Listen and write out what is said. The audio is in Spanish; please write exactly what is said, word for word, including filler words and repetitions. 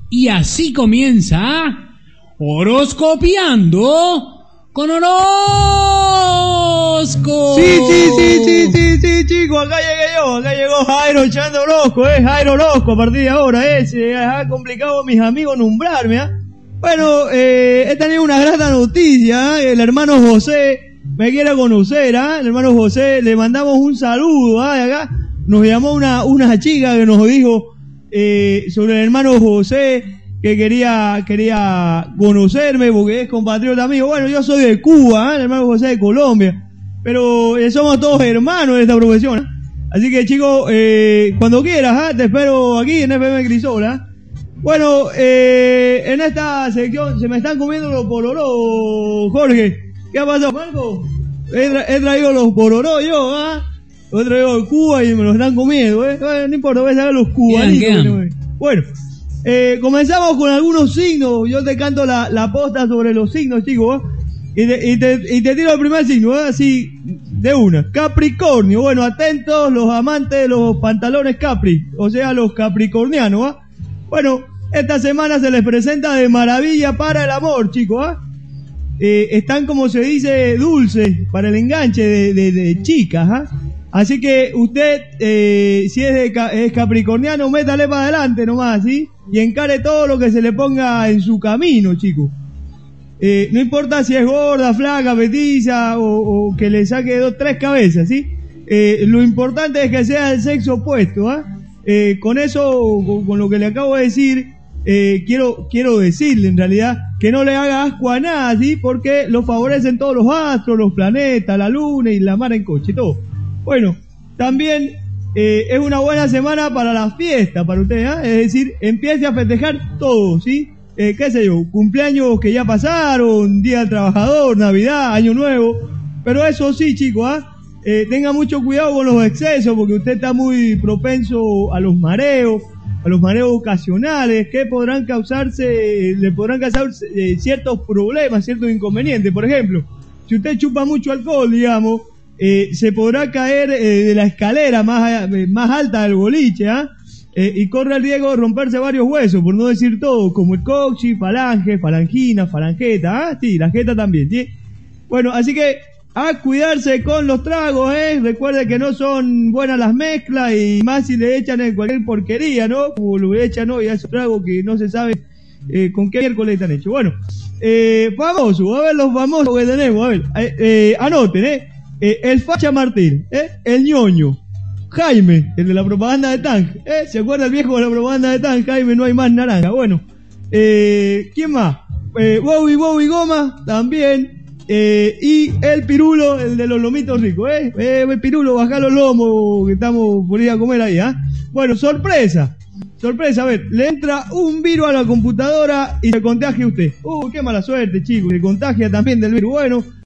Y así comienza Horoscopiando con Orozco. Sí, sí, sí, sí, sí, sí, chicos, acá llegué yo, acá llegó Jairo echando Orozco, eh, Jairo Orozco a partir de ahora, eh, se ha complicado mis amigos nombrarme, ¿ah? ¿eh? Bueno, eh, he tenido una grata noticia, ¿eh? El hermano José me quiere conocer, ¿ah? ¿eh? El hermano José, le mandamos un saludo, ¿ah? ¿eh? De acá nos llamó una, una chica que nos dijo eh, sobre el hermano José, que quería quería conocerme porque es compatriota mío. Bueno, yo soy de Cuba, ¿eh? El hermano José de Colombia, pero eh, somos todos hermanos de esta profesión, ¿eh? Así que chicos, eh, cuando quieras, ¿eh? Te espero aquí en F M Crisola, ¿eh? Bueno, eh, en esta sección se me están comiendo los pororó, Jorge. ¿Qué ha pasado, Marco? He, tra he traído los pororó yo, ¿ah? ¿eh? Los he traído de Cuba y me los están comiendo, ¿eh? Bueno, no importa, voy a sacar los cubanitos. Bueno, eh, comenzamos con algunos signos. Yo te canto la, la posta sobre los signos, chicos, ¿eh? Y te, y, te, y te tiro el primer signo, ¿eh? Así, de una. Capricornio. Bueno, atentos los amantes de los pantalones Capri, o sea, los capricornianos, ¿eh? Bueno, esta semana se les presenta de maravilla para el amor, chicos, ¿eh? Eh, están, como se dice, dulces para el enganche de, de, de chicas, ¿eh? Así que usted, eh, si es, de, es capricorniano, métale para adelante nomás, ¿sí? Y encare todo lo que se le ponga en su camino, chicos. Eh, no importa si es gorda, flaca, petiza o, o que le saque dos, tres cabezas, ¿sí? Eh, lo importante es que sea el sexo opuesto, ¿ah? ¿eh? Eh, con eso, con, con lo que le acabo de decir, eh, quiero, quiero decirle en realidad que no le haga asco a nada, ¿sí? Porque lo favorecen todos los astros, los planetas, la luna y la mar en coche, todo. Bueno, también eh, es una buena semana para la fiesta, para usted, ¿eh? Es decir, empiece a festejar todo, ¿sí? Eh, qué sé yo, cumpleaños que ya pasaron, Día del Trabajador, Navidad, Año Nuevo, pero eso sí, chicos, ¿ah? ¿eh? Eh, tenga mucho cuidado con los excesos, porque usted está muy propenso a los mareos, a los mareos ocasionales, que podrán causarse, le podrán causar eh, ciertos problemas, ciertos inconvenientes. Por ejemplo, si usted chupa mucho alcohol, digamos, eh, se podrá caer eh, de la escalera más, eh, más alta del boliche, ¿ah? ¿eh? Eh, y corre el riesgo de romperse varios huesos, por no decir todo, como el coxis, falange, falangina, falangeta, ¿ah? Sí, la jeta también, ¿sí? Bueno, así que a cuidarse con los tragos, ¿eh? Recuerde que no son buenas las mezclas, y más si le echan en cualquier porquería, ¿no? Como lo echan hoy a esos tragos que no se sabe eh, con qué miércoles están hechos. Bueno, eh, famosos, a ver los famosos que tenemos, a ver, eh, eh, anoten, ¿eh? Eh, el Facha Martín, ¿eh? El ñoño, Jaime, el de la propaganda de Tang, ¿eh? ¿Se acuerda el viejo de la propaganda de Tang? Jaime, no hay más naranja. Bueno, eh, ¿quién más? Eh, Bobby Bobby Goma, también, eh, y el Pirulo, el de los lomitos ricos, ¿eh? eh el Pirulo, bajá los lomos, que estamos por ir a comer ahí, ¿ah? ¿eh? Bueno, sorpresa, sorpresa, a ver, le entra un virus a la computadora y se contagia usted. Uh, qué mala suerte, chicos, se contagia también del virus. Bueno,